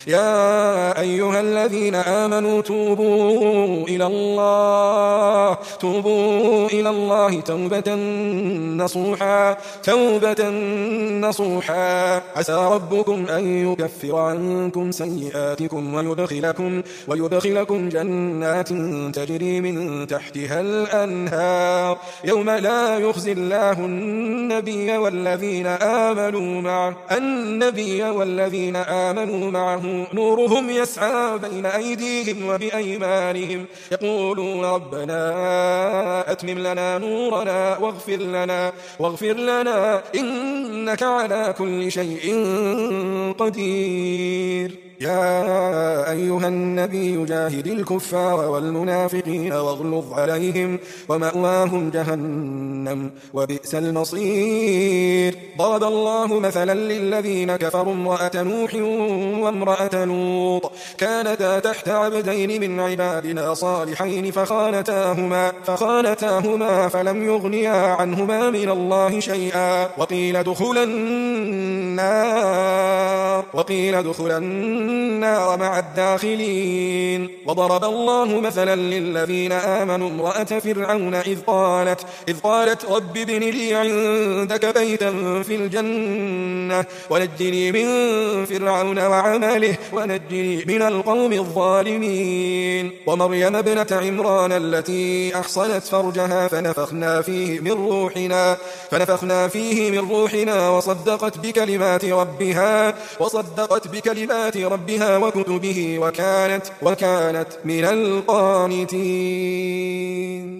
يا أيها الذين آمنوا توبوا إلى الله توبة نصوحا عسى ربكم أن يكفر عنكم سيئاتكم ويدخلكم جنات تجري من تحتها الأنهار يوم لا يخزي الله النبي والذين آمنوا معه نورهم يسعى بين أيديهم وبأيمانهم يقولون ربنا أتمم لنا نورنا واغفر لنا إنك على كل شيء قدير. يا أيها النبي جاهد الكفار والمنافقين واغلظ عليهم ومأواهم جهنم وبئس المصير. ضرب الله مثلا للذين كفروا امرأة نوح وامرأة لوط كانتا تحت عبدين من عبادنا صالحين فخانتاهما فلم يغنيا عنهما من الله شيئا وقيل ادخلا النار مع الداخلين. وضرب الله مثلا للذين آمنوا امرأة فرعون إذ قالت رب ابن لي عندك بيتا في الجنة ونجني من فرعون وعمله ونجني من القوم الظالمين. ومريم ابنة عمران التي أحصنت فرجها فنفخنا فيه من روحنا وصدقت بكلمات ربها وكتبه وكانت من القانتين.